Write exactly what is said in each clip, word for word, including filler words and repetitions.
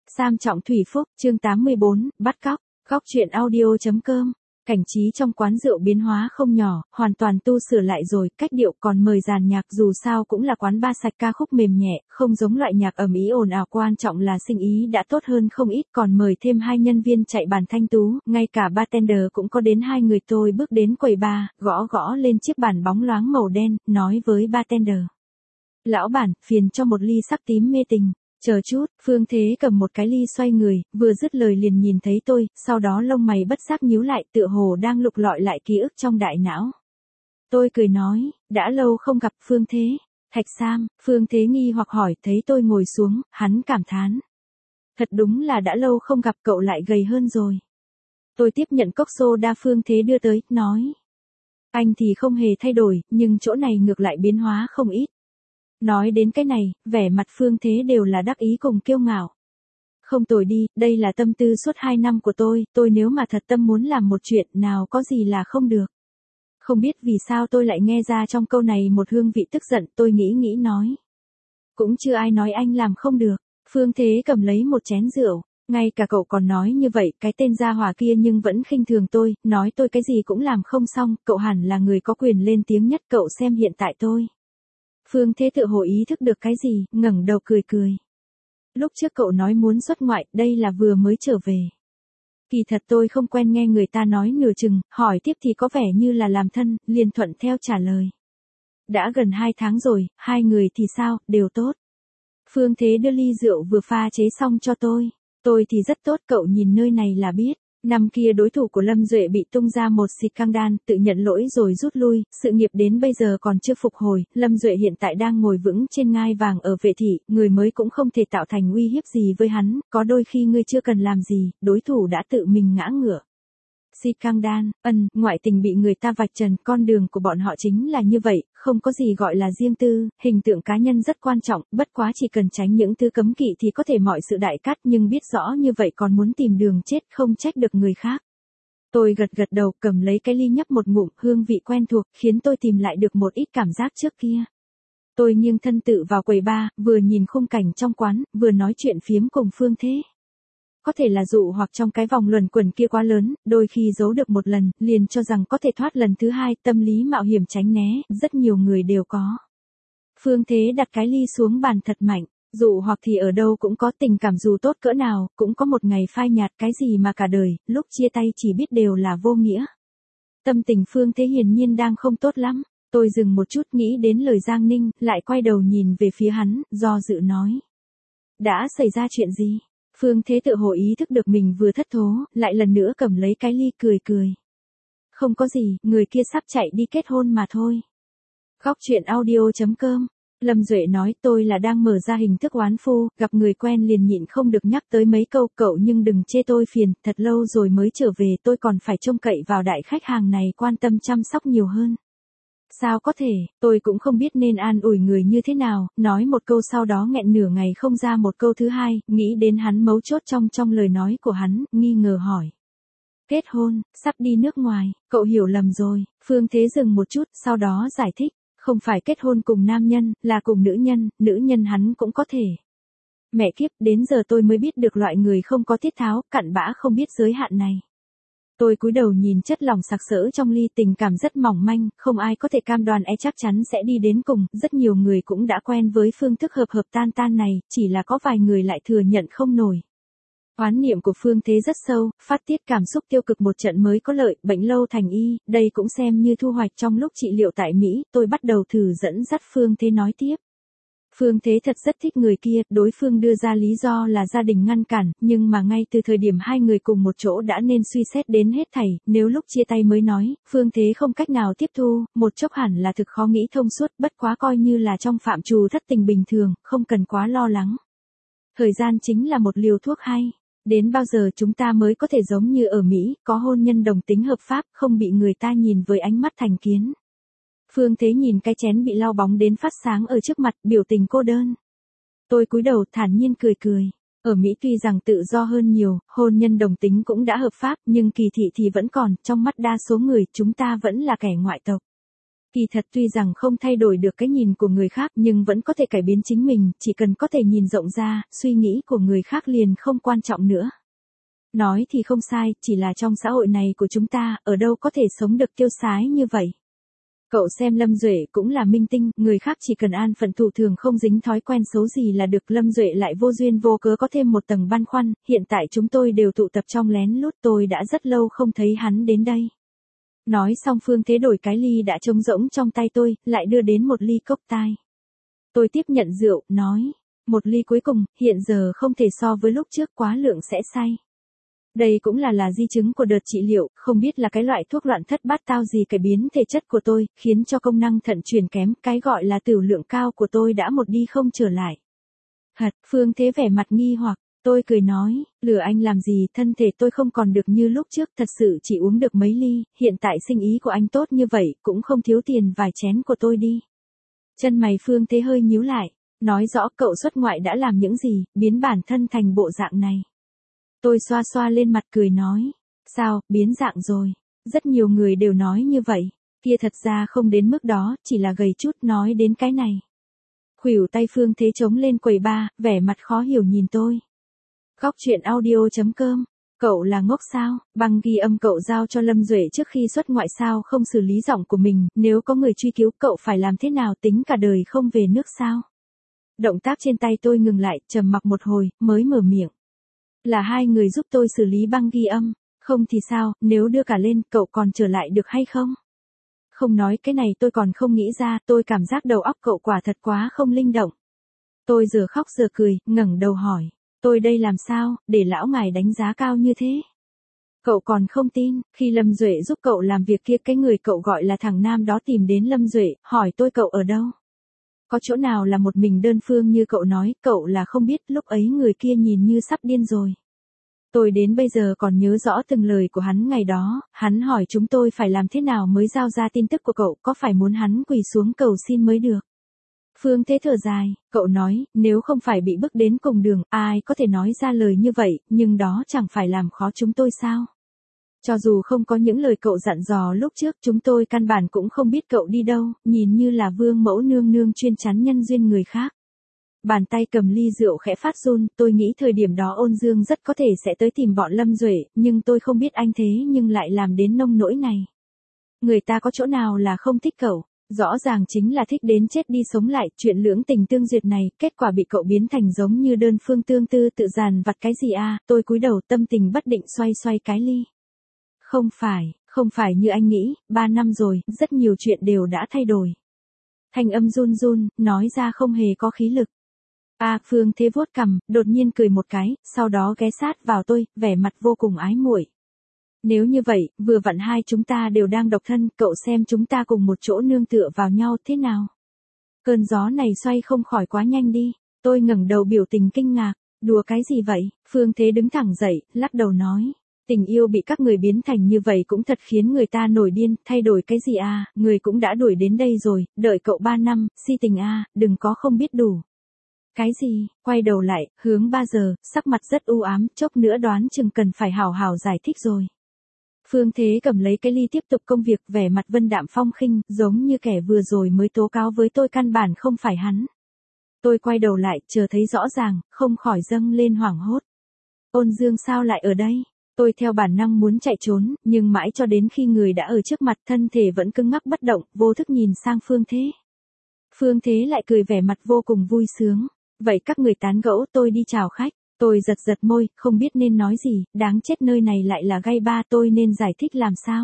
Sam Trọng Thủy Phúc, chương tám mươi bốn, bắt cóc, góc truyện audio.com. Cảnh trí trong quán rượu biến hóa không nhỏ, hoàn toàn tu sửa lại rồi, cách điệu còn mời dàn nhạc dù sao cũng là quán bar sạch ca khúc mềm nhẹ, không giống loại nhạc ầm ĩ ồn ào, quan trọng là sinh ý đã tốt hơn không ít, còn mời thêm hai nhân viên chạy bàn thanh tú, ngay cả bartender cũng có đến hai người. Tôi bước đến quầy bar, gõ gõ lên chiếc bàn bóng loáng màu đen, nói với bartender. Lão bản, phiền cho một ly sắc tím mê tình. Chờ chút, Phương Thế cầm một cái ly xoay người, vừa dứt lời liền nhìn thấy tôi, sau đó lông mày bất giác nhíu lại, tựa hồ đang lục lọi lại ký ức trong đại não. Tôi cười nói, đã lâu không gặp Phương Thế. Thạch Sam, Phương Thế nghi hoặc hỏi, thấy tôi ngồi xuống, hắn cảm thán. Thật đúng là đã lâu không gặp, cậu lại gầy hơn rồi. Tôi tiếp nhận cốc soda Phương Thế đưa tới, nói. Anh thì không hề thay đổi, nhưng chỗ này ngược lại biến hóa không ít. Nói đến cái này, vẻ mặt Phương Thế đều là đắc ý cùng kiêu ngạo. Không tồi đi, đây là tâm tư suốt hai năm của tôi, tôi nếu mà thật tâm muốn làm một chuyện nào có gì là không được. Không biết vì sao tôi lại nghe ra trong câu này một hương vị tức giận, tôi nghĩ nghĩ nói. Cũng chưa ai nói anh làm không được. Phương Thế cầm lấy một chén rượu, ngay cả cậu còn nói như vậy, cái tên gia hỏa kia nhưng vẫn khinh thường tôi, nói tôi cái gì cũng làm không xong, cậu hẳn là người có quyền lên tiếng nhất, cậu xem hiện tại tôi. Phương Thế tự hồ ý thức được cái gì, ngẩng đầu cười cười. Lúc trước cậu nói muốn xuất ngoại, đây là vừa mới trở về. Kỳ thật tôi không quen nghe người ta nói nửa chừng, hỏi tiếp thì có vẻ như là làm thân, liền thuận theo trả lời. Đã gần hai tháng rồi, hai người thì sao, đều tốt. Phương Thế đưa ly rượu vừa pha chế xong cho tôi. Tôi thì rất tốt, cậu nhìn nơi này là biết. Năm kia đối thủ của Lâm Duệ bị tung ra một scandal, tự nhận lỗi rồi rút lui, sự nghiệp đến bây giờ còn chưa phục hồi, Lâm Duệ hiện tại đang ngồi vững trên ngai vàng ở Vệ Thị, người mới cũng không thể tạo thành uy hiếp gì với hắn, có đôi khi ngươi chưa cần làm gì, đối thủ đã tự mình ngã ngửa. Scandal, ân, ngoại tình bị người ta vạch trần, con đường của bọn họ chính là như vậy, không có gì gọi là riêng tư, hình tượng cá nhân rất quan trọng, bất quá chỉ cần tránh những thứ cấm kỵ thì có thể mọi sự đại cát, nhưng biết rõ như vậy còn muốn tìm đường chết, không trách được người khác. Tôi gật gật đầu, cầm lấy cái ly nhấp một ngụm, hương vị quen thuộc, khiến tôi tìm lại được một ít cảm giác trước kia. Tôi nghiêng thân tự vào quầy bar, vừa nhìn khung cảnh trong quán, vừa nói chuyện phiếm cùng Phương Thế. Có thể là dụ hoặc trong cái vòng luẩn quẩn kia quá lớn, đôi khi giấu được một lần, liền cho rằng có thể thoát lần thứ hai, tâm lý mạo hiểm tránh né, rất nhiều người đều có. Phương Thế đặt cái ly xuống bàn thật mạnh, dụ hoặc thì ở đâu cũng có, tình cảm dù tốt cỡ nào, cũng có một ngày phai nhạt, cái gì mà cả đời, lúc chia tay chỉ biết đều là vô nghĩa. Tâm tình Phương Thế hiển nhiên đang không tốt lắm, tôi dừng một chút nghĩ đến lời Giang Ninh, lại quay đầu nhìn về phía hắn, do dự nói. Đã xảy ra chuyện gì? Phương Thế tự hồ ý thức được mình vừa thất thố, lại lần nữa cầm lấy cái ly cười cười. Không có gì, người kia sắp chạy đi kết hôn mà thôi. Góc truyện audio.com. Lâm Duệ nói, tôi là đang mở ra hình thức oán phu, gặp người quen liền nhịn không được nhắc tới mấy câu, cậu nhưng đừng chê tôi phiền, thật lâu rồi mới trở về, tôi còn phải trông cậy vào đại khách hàng này quan tâm chăm sóc nhiều hơn. Sao có thể, tôi cũng không biết nên an ủi người như thế nào, nói một câu sau đó nghẹn nửa ngày không ra một câu thứ hai, nghĩ đến hắn mấu chốt trong trong lời nói của hắn, nghi ngờ hỏi. Kết hôn, sắp đi nước ngoài, cậu hiểu lầm rồi, Phương Thế dừng một chút, sau đó giải thích, không phải kết hôn cùng nam nhân, là cùng nữ nhân, nữ nhân hắn cũng có thể. Mẹ kiếp, đến giờ tôi mới biết được loại người không có tiết tháo, cặn bã không biết giới hạn này. Tôi cúi đầu nhìn chất lỏng sặc sỡ trong ly, tình cảm rất mỏng manh, không ai có thể cam đoan é chắc chắn sẽ đi đến cùng, rất nhiều người cũng đã quen với phương thức hợp hợp tan tan này, chỉ là có vài người lại thừa nhận không nổi. Oán niệm của Phương Thế rất sâu, phát tiết cảm xúc tiêu cực một trận mới có lợi, bệnh lâu thành y, đây cũng xem như thu hoạch trong lúc trị liệu tại Mỹ, tôi bắt đầu thử dẫn dắt Phương Thế nói tiếp. Phương Thế thật rất thích người kia, đối phương đưa ra lý do là gia đình ngăn cản, nhưng mà ngay từ thời điểm hai người cùng một chỗ đã nên suy xét đến hết thảy, nếu lúc chia tay mới nói, Phương Thế không cách nào tiếp thu, một chốc hẳn là thực khó nghĩ thông suốt, bất quá coi như là trong phạm trù thất tình bình thường, không cần quá lo lắng. Thời gian chính là một liều thuốc hay. Đến bao giờ chúng ta mới có thể giống như ở Mỹ, có hôn nhân đồng tính hợp pháp, không bị người ta nhìn với ánh mắt thành kiến. Phương Thế nhìn cái chén bị lau bóng đến phát sáng ở trước mặt, biểu tình cô đơn. Tôi cúi đầu thản nhiên cười cười. Ở Mỹ tuy rằng tự do hơn nhiều, hôn nhân đồng tính cũng đã hợp pháp, nhưng kỳ thị thì vẫn còn, trong mắt đa số người, chúng ta vẫn là kẻ ngoại tộc. Kỳ thật tuy rằng không thay đổi được cái nhìn của người khác nhưng vẫn có thể cải biến chính mình, chỉ cần có thể nhìn rộng ra, suy nghĩ của người khác liền không quan trọng nữa. Nói thì không sai, chỉ là trong xã hội này của chúng ta, ở đâu có thể sống được tiêu sái như vậy. Cậu xem Lâm Duệ cũng là minh tinh, người khác chỉ cần an phận thủ thường không dính thói quen xấu gì là được. Lâm Duệ lại vô duyên vô cớ có thêm một tầng băn khoăn, hiện tại chúng tôi đều tụ tập trong lén lút, tôi đã rất lâu không thấy hắn đến đây. Nói xong Phương Thế đổi cái ly đã trống rỗng trong tay tôi, lại đưa đến một ly cốc tai. Tôi tiếp nhận rượu, nói, một ly cuối cùng, hiện giờ không thể so với lúc trước, quá lượng sẽ say. Đây cũng là là di chứng của đợt trị liệu, không biết là cái loại thuốc loạn thất bát tao gì cải biến thể chất của tôi, khiến cho công năng thận chuyển kém, cái gọi là tửu lượng cao của tôi đã một đi không trở lại. Hật, Phương Thế vẻ mặt nghi hoặc, tôi cười nói, lừa anh làm gì, thân thể tôi không còn được như lúc trước, thật sự chỉ uống được mấy ly, hiện tại sinh ý của anh tốt như vậy, cũng không thiếu tiền vài chén của tôi đi. Chân mày Phương Thế hơi nhíu lại, nói rõ cậu xuất ngoại đã làm những gì, biến bản thân thành bộ dạng này. Tôi xoa xoa lên mặt cười nói, sao, biến dạng rồi, rất nhiều người đều nói như vậy, kia thật ra không đến mức đó, chỉ là gầy chút, nói đến cái này. Khuỷu tay Phương Thế chống lên quầy bar, vẻ mặt khó hiểu nhìn tôi. Góc chuyện audio chấm com, cậu là ngốc sao, băng ghi âm cậu giao cho Lâm Duệ trước khi xuất ngoại sao không xử lý giọng của mình, nếu có người truy cứu cậu phải làm thế nào, tính cả đời không về nước sao. Động tác trên tay tôi ngừng lại, trầm mặc một hồi, mới mở miệng. Là hai người giúp tôi xử lý băng ghi âm, không thì sao, nếu đưa cả lên, cậu còn trở lại được hay không? Không nói cái này tôi còn không nghĩ ra, tôi cảm giác đầu óc cậu quả thật quá không linh động. Tôi giờ khóc giờ cười, ngẩng đầu hỏi, tôi đây làm sao, để lão ngài đánh giá cao như thế? Cậu còn không tin, khi Lâm Duệ giúp cậu làm việc kia, cái người cậu gọi là thằng Nam đó tìm đến Lâm Duệ, hỏi tôi cậu ở đâu? Có chỗ nào là một mình đơn phương như cậu nói, cậu là không biết, lúc ấy người kia nhìn như sắp điên rồi. Tôi đến bây giờ còn nhớ rõ từng lời của hắn ngày đó, hắn hỏi chúng tôi phải làm thế nào mới giao ra tin tức của cậu, có phải muốn hắn quỳ xuống cầu xin mới được. Phương Thế thở dài, cậu nói, nếu không phải bị bức đến cùng đường, ai có thể nói ra lời như vậy, nhưng đó chẳng phải làm khó chúng tôi sao. Cho dù không có những lời cậu dặn dò lúc trước, chúng tôi căn bản cũng không biết cậu đi đâu, nhìn như là vương mẫu nương nương chuyên chắn nhân duyên người khác. Bàn tay cầm ly rượu khẽ phát run, tôi nghĩ thời điểm đó Ôn Dương rất có thể sẽ tới tìm bọn Lâm Duệ, nhưng tôi không biết anh thế nhưng lại làm đến nông nỗi này. Người ta có chỗ nào là không thích cậu, rõ ràng chính là thích đến chết đi sống lại, chuyện lưỡng tình tương duyệt này, kết quả bị cậu biến thành giống như đơn phương tương tư tự dàn vặt cái gì à, tôi cúi đầu tâm tình bất định xoay xoay cái ly. Không phải, không phải như anh nghĩ, ba năm rồi, rất nhiều chuyện đều đã thay đổi. Thanh âm run run, nói ra không hề có khí lực. À, Phương Thế vuốt cằm, đột nhiên cười một cái, sau đó ghé sát vào tôi, vẻ mặt vô cùng ái muội. Nếu như vậy, vừa vặn hai chúng ta đều đang độc thân, cậu xem chúng ta cùng một chỗ nương tựa vào nhau thế nào. Cơn gió này xoay không khỏi quá nhanh đi, tôi ngẩng đầu biểu tình kinh ngạc, đùa cái gì vậy, Phương Thế đứng thẳng dậy, lắc đầu nói. Tình yêu bị các người biến thành như vậy cũng thật khiến người ta nổi điên, thay đổi cái gì à, người cũng đã đuổi đến đây rồi, đợi cậu ba năm, si tình à, đừng có không biết đủ. Cái gì, quay đầu lại, hướng ba giờ, sắc mặt rất u ám, chốc nữa đoán chừng cần phải hào hào giải thích rồi. Phương Thế cầm lấy cái ly tiếp tục công việc, vẻ mặt vân đạm phong khinh, giống như kẻ vừa rồi mới tố cáo với tôi căn bản không phải hắn. Tôi quay đầu lại, chờ thấy rõ ràng, không khỏi dâng lên hoảng hốt. Ôn Dương sao lại ở đây? Tôi theo bản năng muốn chạy trốn, nhưng mãi cho đến khi người đã ở trước mặt, thân thể vẫn cứng ngắc bất động, vô thức nhìn sang Phương Thế. Phương Thế lại cười vẻ mặt vô cùng vui sướng. Vậy các người tán gẫu, tôi đi chào khách. Tôi giật giật môi, không biết nên nói gì, đáng chết nơi này lại là gay ba, tôi nên giải thích làm sao.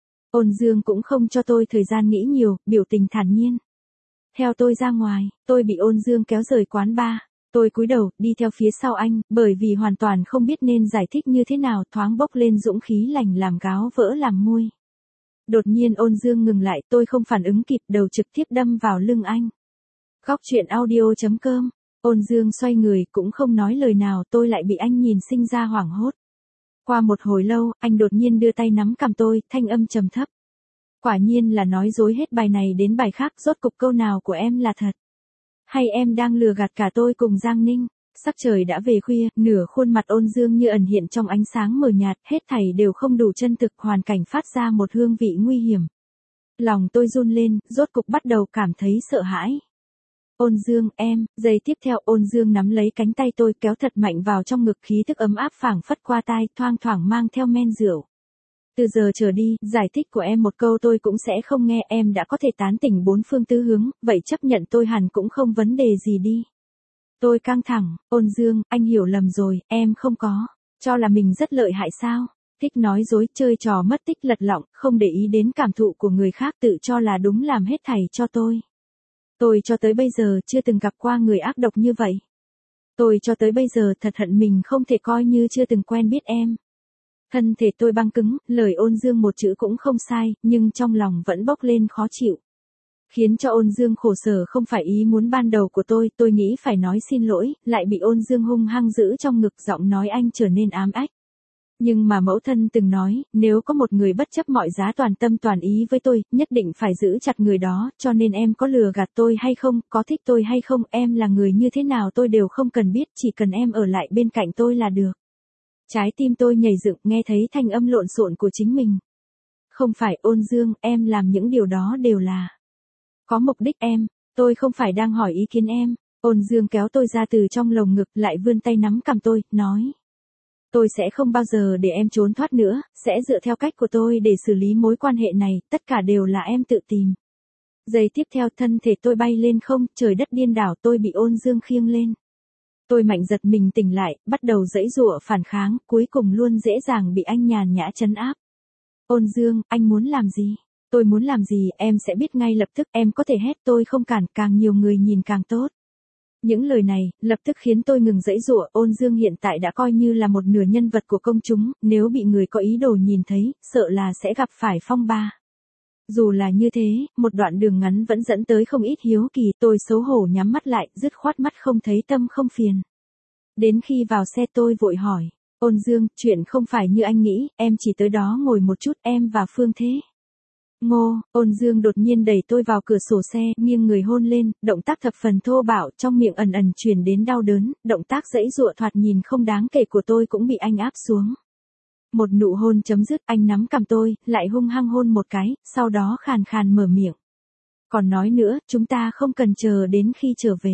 Ôn Dương cũng không cho tôi thời gian nghĩ nhiều, biểu tình thản nhiên. Theo tôi ra ngoài, tôi bị Ôn Dương kéo rời quán bar. Tôi cúi đầu, đi theo phía sau anh, bởi vì hoàn toàn không biết nên giải thích như thế nào, thoáng bốc lên dũng khí lành làm gáo vỡ làm môi. Đột nhiên Ôn Dương ngừng lại, tôi không phản ứng kịp, đầu trực tiếp đâm vào lưng anh. Góc chuyện audio chấm com. Ôn Dương xoay người, cũng không nói lời nào, tôi lại bị anh nhìn sinh ra hoảng hốt. Qua một hồi lâu, anh đột nhiên đưa tay nắm cằm tôi, thanh âm trầm thấp. Quả nhiên là nói dối hết bài này đến bài khác, rốt cục câu nào của em là thật. Hay em đang lừa gạt cả tôi cùng Giang Ninh? Sắc trời đã về khuya, nửa khuôn mặt Ôn Dương như ẩn hiện trong ánh sáng mờ nhạt, hết thảy đều không đủ chân thực, hoàn cảnh phát ra một hương vị nguy hiểm. Lòng tôi run lên, rốt cục bắt đầu cảm thấy sợ hãi. Ôn Dương, em, giây tiếp theo Ôn Dương nắm lấy cánh tay tôi kéo thật mạnh vào trong ngực, khí thức ấm áp phảng phất qua tai, thoang thoảng mang theo men rượu. Từ giờ trở đi, giải thích của em một câu tôi cũng sẽ không nghe, em đã có thể tán tỉnh bốn phương tứ hướng, vậy chấp nhận tôi hẳn cũng không vấn đề gì đi. Tôi căng thẳng, Ôn Dương, anh hiểu lầm rồi, em không có, cho là mình rất lợi hại sao? Thích nói dối, chơi trò mất tích lật lọng, không để ý đến cảm thụ của người khác, tự cho là đúng làm hết thảy cho tôi. Tôi cho tới bây giờ chưa từng gặp qua người ác độc như vậy. Tôi cho tới bây giờ thật hận mình không thể coi như chưa từng quen biết em. Thân thể tôi băng cứng, lời Ôn Dương một chữ cũng không sai, nhưng trong lòng vẫn bốc lên khó chịu. Khiến cho Ôn Dương khổ sở không phải ý muốn ban đầu của tôi, tôi nghĩ phải nói xin lỗi, lại bị Ôn Dương hung hăng giữ trong ngực, giọng nói anh trở nên ám ách. Nhưng mà mẫu thân từng nói, nếu có một người bất chấp mọi giá toàn tâm toàn ý với tôi, nhất định phải giữ chặt người đó, cho nên em có lừa gạt tôi hay không, có thích tôi hay không, em là người như thế nào tôi đều không cần biết, chỉ cần em ở lại bên cạnh tôi là được. Trái tim tôi nhảy dựng, nghe thấy thanh âm lộn xộn của chính mình. Không phải Ôn Dương, em làm những điều đó đều là có mục đích em, tôi không phải đang hỏi ý kiến em. Ôn Dương kéo tôi ra từ trong lồng ngực, lại vươn tay nắm cằm tôi, nói. Tôi sẽ không bao giờ để em trốn thoát nữa, sẽ dựa theo cách của tôi để xử lý mối quan hệ này, tất cả đều là em tự tìm. Giây tiếp theo thân thể tôi bay lên không, trời đất điên đảo, tôi bị Ôn Dương khiêng lên. Tôi mạnh giật mình tỉnh lại, bắt đầu giãy giụa phản kháng, cuối cùng luôn dễ dàng bị anh nhàn nhã trấn áp. Ôn Dương, anh muốn làm gì? Tôi muốn làm gì, em sẽ biết ngay lập tức, em có thể hét, tôi không cản, càng nhiều người nhìn càng tốt. Những lời này, lập tức khiến tôi ngừng giãy giụa. Ôn Dương hiện tại đã coi như là một nửa nhân vật của công chúng, nếu bị người có ý đồ nhìn thấy, sợ là sẽ gặp phải phong ba. Dù là như thế, một đoạn đường ngắn vẫn dẫn tới không ít hiếu kỳ, tôi xấu hổ nhắm mắt lại, dứt khoát mắt không thấy tâm không phiền. Đến khi vào xe tôi vội hỏi, Ôn Dương, chuyện không phải như anh nghĩ, em chỉ tới đó ngồi một chút, em và Phương thế. Ngô, Ôn Dương đột nhiên đẩy tôi vào cửa sổ xe, nghiêng người hôn lên, động tác thập phần thô bạo, trong miệng ẩn ẩn truyền đến đau đớn, động tác giãy giụa thoạt nhìn không đáng kể của tôi cũng bị anh áp xuống. Một nụ hôn chấm dứt, anh nắm cằm tôi, lại hung hăng hôn một cái, sau đó khàn khàn mở miệng. Còn nói nữa, chúng ta không cần chờ đến khi trở về.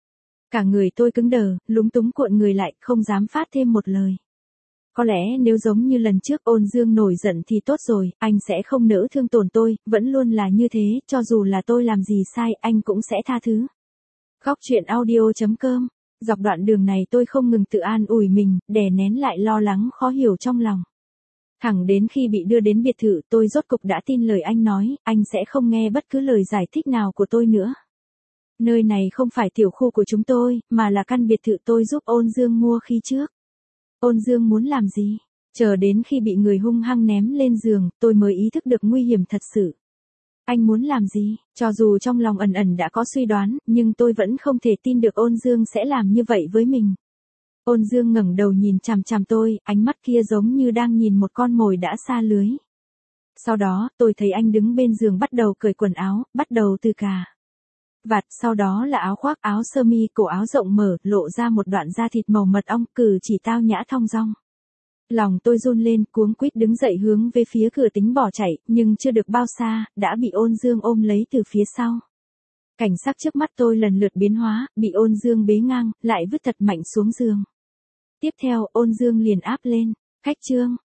Cả người tôi cứng đờ, lúng túng cuộn người lại, không dám phát thêm một lời. Có lẽ nếu giống như lần trước Ôn Dương nổi giận thì tốt rồi, anh sẽ không nỡ thương tổn tôi, vẫn luôn là như thế, cho dù là tôi làm gì sai, anh cũng sẽ tha thứ. Góc truyện audio chấm com. Dọc đoạn đường này tôi không ngừng tự an ủi mình, đè nén lại lo lắng khó hiểu trong lòng. Thẳng đến khi bị đưa đến biệt thự, tôi rốt cục đã tin lời anh nói, anh sẽ không nghe bất cứ lời giải thích nào của tôi nữa. Nơi này không phải tiểu khu của chúng tôi, mà là căn biệt thự tôi giúp Ôn Dương mua khi trước. Ôn Dương muốn làm gì? Chờ đến khi bị người hung hăng ném lên giường, tôi mới ý thức được nguy hiểm thật sự. Anh muốn làm gì? Cho dù trong lòng ẩn ẩn đã có suy đoán, nhưng tôi vẫn không thể tin được Ôn Dương sẽ làm như vậy với mình. Ôn Dương ngẩng đầu nhìn chằm chằm tôi, ánh mắt kia giống như đang nhìn một con mồi đã xa lưới. Sau đó, tôi thấy anh đứng bên giường bắt đầu cởi quần áo, bắt đầu từ cà vạt, sau đó là áo khoác, áo sơ mi, cổ áo rộng mở, lộ ra một đoạn da thịt màu mật ong, cử chỉ tao nhã thong dong. Lòng tôi run lên, cuống quýt đứng dậy hướng về phía cửa tính bỏ chạy, nhưng chưa được bao xa, đã bị Ôn Dương ôm lấy từ phía sau. Cảnh sắc trước mắt tôi lần lượt biến hóa, bị Ôn Dương bế ngang, lại vứt thật mạnh xuống giường. Tiếp theo, Ôn Dương liền áp lên, khách trương,